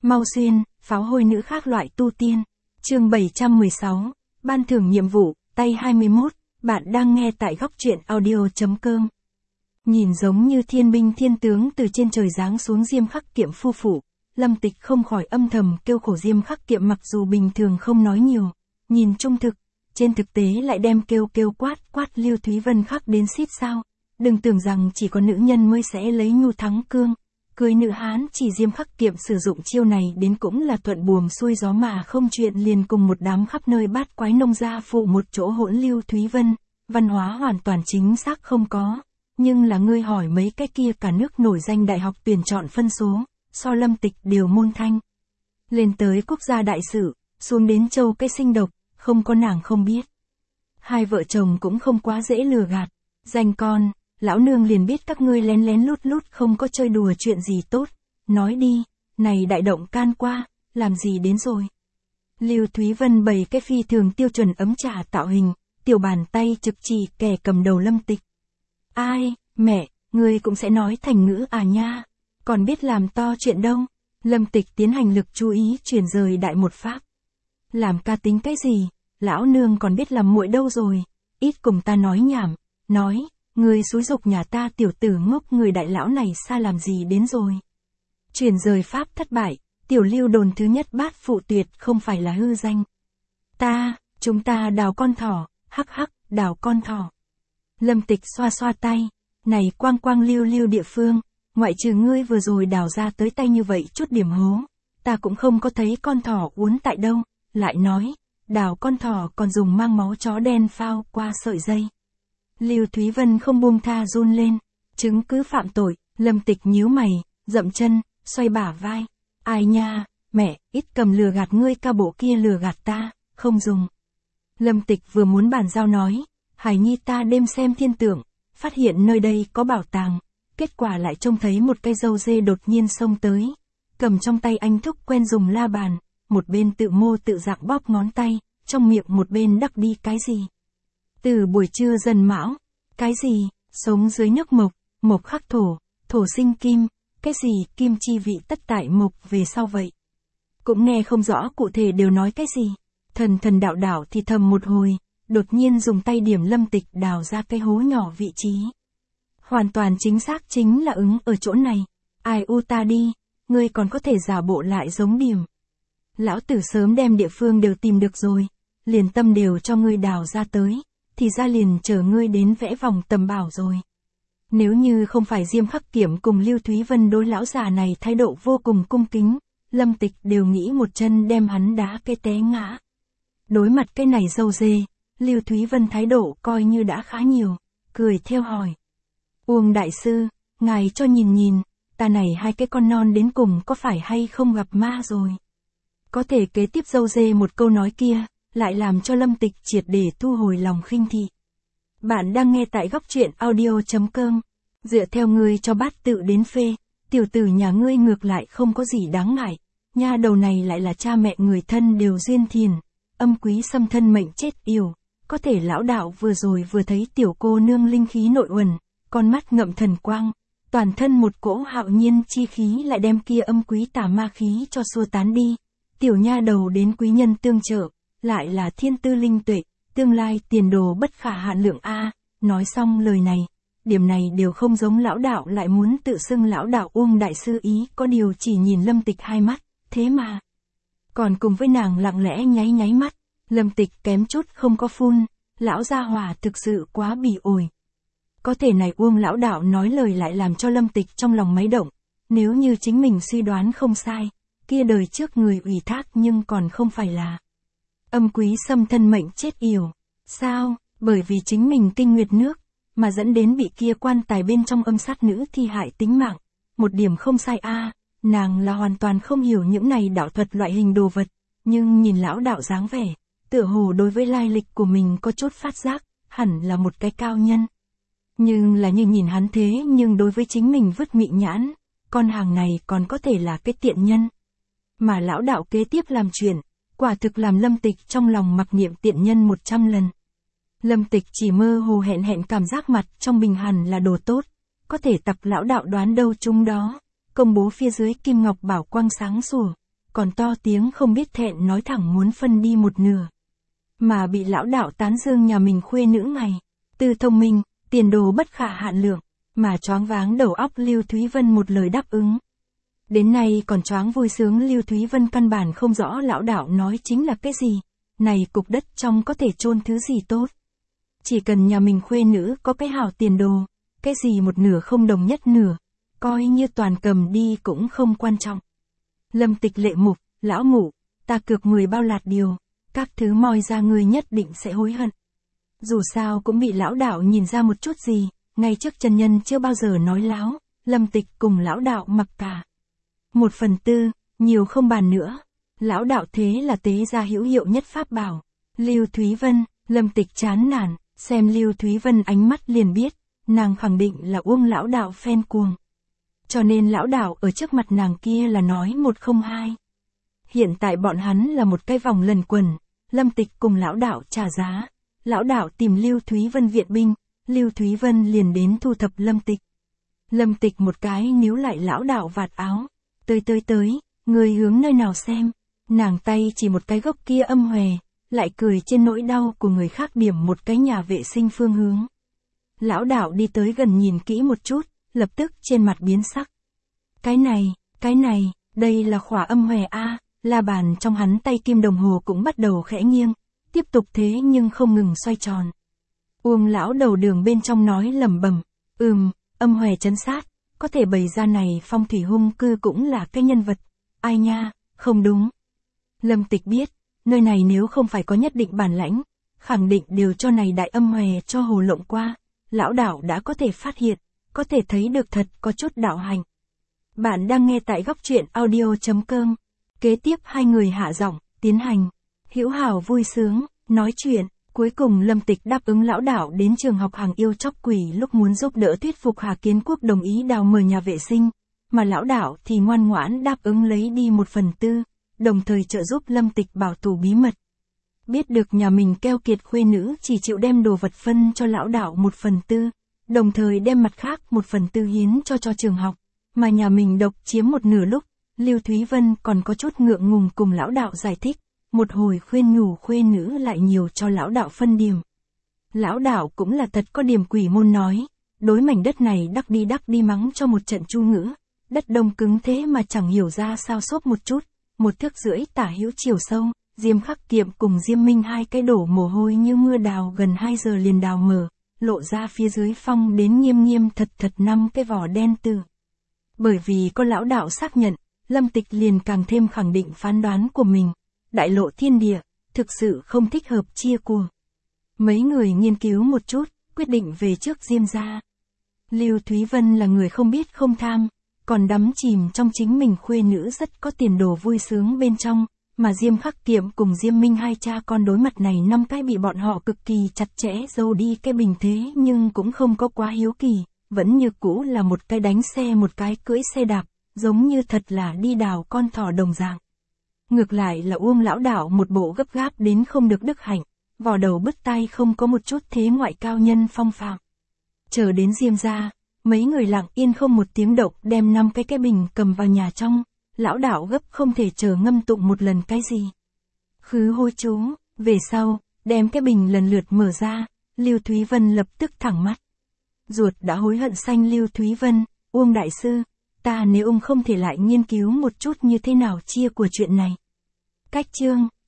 Mau xuyên, pháo hôi nữ khác loại tu tiên. Chương 716, ban thưởng nhiệm vụ, tay 21, bạn đang nghe tại góc truyện audio.com. Nhìn giống như thiên binh thiên tướng từ trên trời giáng xuống Diêm Khắc Kiệm phu phụ, Lâm Tịch không khỏi âm thầm kêu khổ Diêm Khắc Kiệm, mặc dù bình thường không nói nhiều, nhìn trung thực, trên thực tế lại đem kêu quát Lưu Thúy Vân khắc đến xít sao. Đừng tưởng rằng chỉ có nữ nhân mới sẽ lấy nhu thắng cương, cưới nữ hán, chỉ Diêm Khắc Kiệm sử dụng chiêu này đến cũng là thuận buồm xuôi gió mà không chuyện liền cùng một đám khắp nơi bát quái nông gia phụ một chỗ hỗn. Lưu Thúy Vân, văn hóa hoàn toàn chính xác không có, nhưng là ngươi hỏi mấy cái kia cả nước nổi danh đại học tuyển chọn phân số, so Lâm Tịch đều môn thanh. Lên tới quốc gia đại sự, xuống đến châu cái sinh độc, không có nàng không biết. Hai vợ chồng cũng không quá dễ lừa gạt, danh con, lão nương liền biết các ngươi lén lén lút không có chơi đùa chuyện gì tốt, nói đi, này đại động can qua, làm gì đến rồi. Lưu Thúy Vân bày cái phi thường tiêu chuẩn ấm trà tạo hình, tiểu bàn tay trực chỉ kẻ cầm đầu Lâm Tịch. Ai, mẹ, ngươi cũng sẽ nói thành ngữ à nha, còn biết làm to chuyện đâu. Lâm Tịch tiến hành lực chú ý chuyển rời đại một pháp. Làm ca tính cái gì, lão nương còn biết làm muội đâu rồi, ít cùng ta nói nhảm, nói, người xúi dục nhà ta tiểu tử ngốc, người đại lão này xa làm gì đến rồi. Chuyển rời pháp thất bại, tiểu Lưu đồn thứ nhất bát phụ tuyệt không phải là hư danh. Chúng ta đào con thỏ, hắc hắc, đào con thỏ. Lâm Tịch xoa xoa tay, này quang lưu địa phương, ngoại trừ ngươi vừa rồi đào ra tới tay như vậy chút điểm hố, ta cũng không có thấy con thỏ uốn tại đâu, lại nói, đào con thỏ còn dùng mang máu chó đen phao qua sợi dây. Lưu Thúy Vân không buông tha run lên, chứng cứ phạm tội. Lâm Tịch nhíu mày, dậm chân, xoay bả vai. Ai nha, mẹ, ít cầm lừa gạt ngươi ca bộ kia lừa gạt ta, không dùng. Lâm Tịch vừa muốn bàn giao nói, Hải nhi ta đêm xem thiên tượng, phát hiện nơi đây có bảo tàng, kết quả lại trông thấy một cây dâu dê đột nhiên xông tới, cầm trong tay anh thúc quen dùng la bàn, một bên tự mô tự dạng bóp ngón tay, trong miệng một bên đắc đi cái gì. Từ buổi trưa dần mão, cái gì, sống dưới nước mộc, mộc khắc thổ, thổ sinh kim, cái gì kim chi vị tất tại mộc về sau vậy. Cũng nghe không rõ cụ thể đều nói cái gì, thần đạo thì thầm một hồi, đột nhiên dùng tay điểm Lâm Tịch đào ra cái hố nhỏ vị trí. Hoàn toàn chính xác chính là ứng ở chỗ này, ai u ta đi, ngươi còn có thể giả bộ lại giống điểm. Lão tử sớm đem địa phương đều tìm được rồi, liền tâm đều cho ngươi đào ra tới, thì ra liền chờ ngươi đến vẽ vòng tầm bảo rồi. Nếu như không phải Diêm Khắc Kiệm cùng Lưu Thúy Vân đối lão già này thái độ vô cùng cung kính, Lâm Tịch đều nghĩ một chân đem hắn đá cái té ngã. Đối mặt cái này dâu dê, Lưu Thúy Vân thái độ coi như đã khá nhiều, cười theo hỏi. Uông đại sư, ngài cho nhìn, ta này hai cái con non đến cùng có phải hay không gặp ma rồi. Có thể kế tiếp dâu dê một câu nói kia, lại làm cho Lâm Tịch triệt để thu hồi lòng khinh thị. Bạn đang nghe tại góc truyện audio.com, dựa theo ngươi cho bát tự đến phê, tiểu tử nhà ngươi ngược lại không có gì đáng ngại, nha đầu này lại là cha mẹ người thân đều duyên thiền, âm quý xâm thân mệnh chết yểu, có thể lão đạo vừa rồi vừa thấy tiểu cô nương linh khí nội uẩn, con mắt ngậm thần quang, toàn thân một cỗ hạo nhiên chi khí lại đem kia âm quý tà ma khí cho xua tán đi, tiểu nha đầu đến quý nhân tương trợ, lại là thiên tư linh tuệ, tương lai tiền đồ bất khả hạn lượng a. Nói xong lời này, điểm này đều không giống lão đạo lại muốn tự xưng lão đạo. Uông đại sư ý có điều chỉ nhìn Lâm Tịch hai mắt, thế mà còn cùng với nàng lặng lẽ nháy mắt. Lâm Tịch kém chút không có phun, lão gia hỏa thực sự quá bỉ ổi. Có thể này Uông lão đạo nói lời lại làm cho Lâm Tịch trong lòng máy động, nếu như chính mình suy đoán không sai, kia đời trước người ủy thác nhưng còn không phải là âm quý xâm thân mệnh chết yểu. Sao, bởi vì chính mình kinh nguyệt nước, mà dẫn đến bị kia quan tài bên trong âm sát nữ thi hại tính mạng. Một điểm không sai a, nàng là hoàn toàn không hiểu những này đạo thuật loại hình đồ vật, nhưng nhìn lão đạo dáng vẻ, tựa hồ đối với lai lịch của mình có chút phát giác, hẳn là một cái cao nhân. Nhưng là như nhìn hắn thế nhưng đối với chính mình vứt mị nhãn, con hàng này còn có thể là cái tiện nhân. Mà lão đạo kế tiếp làm chuyện, quả thực làm Lâm Tịch trong lòng mặc niệm tiện nhân 100 lần. Lâm Tịch chỉ mơ hồ hẹn cảm giác mặt trong bình hẳn là đồ tốt, có thể tập lão đạo đoán đâu chúng đó, công bố phía dưới kim ngọc bảo quang sáng sủa, còn to tiếng không biết thẹn nói thẳng muốn phân đi một nửa. Mà bị lão đạo tán dương nhà mình khuê nữ ngày tư thông minh, tiền đồ bất khả hạn lượng, mà choáng váng đầu óc Lưu Thúy Vân một lời đáp ứng. Đến nay còn choáng vui sướng Lưu Thúy Vân căn bản không rõ lão đạo nói chính là cái gì, này cục đất trong có thể chôn thứ gì tốt. Chỉ cần nhà mình khuê nữ có cái hảo tiền đồ, cái gì một nửa không đồng nhất nửa, coi như toàn cầm đi cũng không quan trọng. Lâm Tịch lệ mục, lão ngủ, ta cược 10 bao lạt điều, các thứ moi ra ngươi nhất định sẽ hối hận. Dù sao cũng bị lão đạo nhìn ra một chút gì, ngay trước chân nhân chưa bao giờ nói láo, Lâm Tịch cùng lão đạo mặc cả. 1/4, nhiều không bàn nữa. Lão đạo thế là tế ra hữu hiệu nhất pháp bảo. Lưu Thúy Vân, Lâm Tịch chán nản, xem Lưu Thúy Vân ánh mắt liền biết, nàng khẳng định là Uông lão đạo phen cuồng. Cho nên lão đạo ở trước mặt nàng kia là nói 102. Hiện tại bọn hắn là một cái vòng lần quần, Lâm Tịch cùng lão đạo trả giá. Lão đạo tìm Lưu Thúy Vân viện binh, Lưu Thúy Vân liền đến thu thập Lâm Tịch. Lâm Tịch một cái níu lại lão đạo vạt áo. Tới, người hướng nơi nào xem. Nàng tay chỉ một cái gốc kia âm hòe, lại cười trên nỗi đau của người khác điểm một cái nhà vệ sinh phương hướng. Lão đạo đi tới gần nhìn kỹ một chút, lập tức trên mặt biến sắc. Cái này, đây là khỏa âm hòe a, la bàn trong hắn tay kim đồng hồ cũng bắt đầu khẽ nghiêng, tiếp tục thế nhưng không ngừng xoay tròn. Uông lão đầu đường bên trong nói lẩm bẩm, âm hòe trấn sát, có thể bày ra này phong thủy hung cư cũng là cái nhân vật. Ai nha, không đúng. Lâm Tịch biết, nơi này nếu không phải có nhất định bản lãnh, khẳng định đều cho này đại âm hòe cho hồ lộng qua, lão đạo đã có thể phát hiện, có thể thấy được thật có chút đạo hành. Bạn đang nghe tại góc truyện audio.com. Kế tiếp hai người hạ giọng, tiến hành. Hữu hảo vui sướng, nói chuyện. Cuối cùng Lâm Tịch đáp ứng lão đạo đến trường học hàng yêu chóc quỷ lúc muốn giúp đỡ thuyết phục Hà Kiến Quốc đồng ý đào mở nhà vệ sinh, mà lão đạo thì ngoan ngoãn đáp ứng lấy đi 1/4, đồng thời trợ giúp Lâm Tịch bảo tù bí mật. Biết được nhà mình keo kiệt khuê nữ chỉ chịu đem đồ vật phân cho lão đạo 1/4, đồng thời đem mặt khác 1/4 hiến cho trường học, mà nhà mình độc chiếm một nửa lúc, Lưu Thúy Vân còn có chút ngượng ngùng cùng lão đạo giải thích. Một hồi khuyên nhủ khuê nữ lại nhiều cho lão đạo phân điểm. Lão đạo cũng là thật có điểm quỷ môn nói, đối mảnh đất này đắc đi mắng cho một trận chu ngữ, đất đông cứng thế mà chẳng hiểu ra sao xốp một chút, 1 thước rưỡi tả hữu chiều sâu, Diêm Khắc Kiệm cùng Diêm Minh hai cái đổ mồ hôi như mưa đào gần 2 giờ liền đào mở, lộ ra phía dưới phong đến nghiêm thật 5 cái vỏ đen từ. Bởi vì có lão đạo xác nhận, Lâm Tịch liền càng thêm khẳng định phán đoán của mình. Đại lộ thiên địa, thực sự không thích hợp chia của. Mấy người nghiên cứu một chút, quyết định về trước Diêm gia. Lưu Thúy Vân là người không biết không tham, còn đắm chìm trong chính mình khuê nữ rất có tiền đồ vui sướng bên trong, mà Diêm Khắc Kiệm cùng Diêm Minh hai cha con đối mặt này 5 cái bị bọn họ cực kỳ chặt chẽ giấu đi cái bình thế nhưng cũng không có quá hiếu kỳ, vẫn như cũ là một cái đánh xe một cái cưỡi xe đạp, giống như thật là đi đào con thỏ đồng dạng. Ngược lại là Uông lão đạo một bộ gấp gáp đến không được đức hạnh, vò đầu bứt tai không có một chút thế ngoại cao nhân phong phạm. Chờ đến Diêm gia, mấy người lặng yên không một tiếng động đem 5 cái bình cầm vào nhà trong, lão đạo gấp không thể chờ ngâm tụng một lần cái gì. Khứ hôi chú, về sau, đem cái bình lần lượt mở ra, Lưu Thúy Vân lập tức thẳng mắt. Ruột đã hối hận xanh Lưu Thúy Vân, Uông đại sư, ta nếu ông không thể lại nghiên cứu một chút như thế nào chia của chuyện này. Cách chương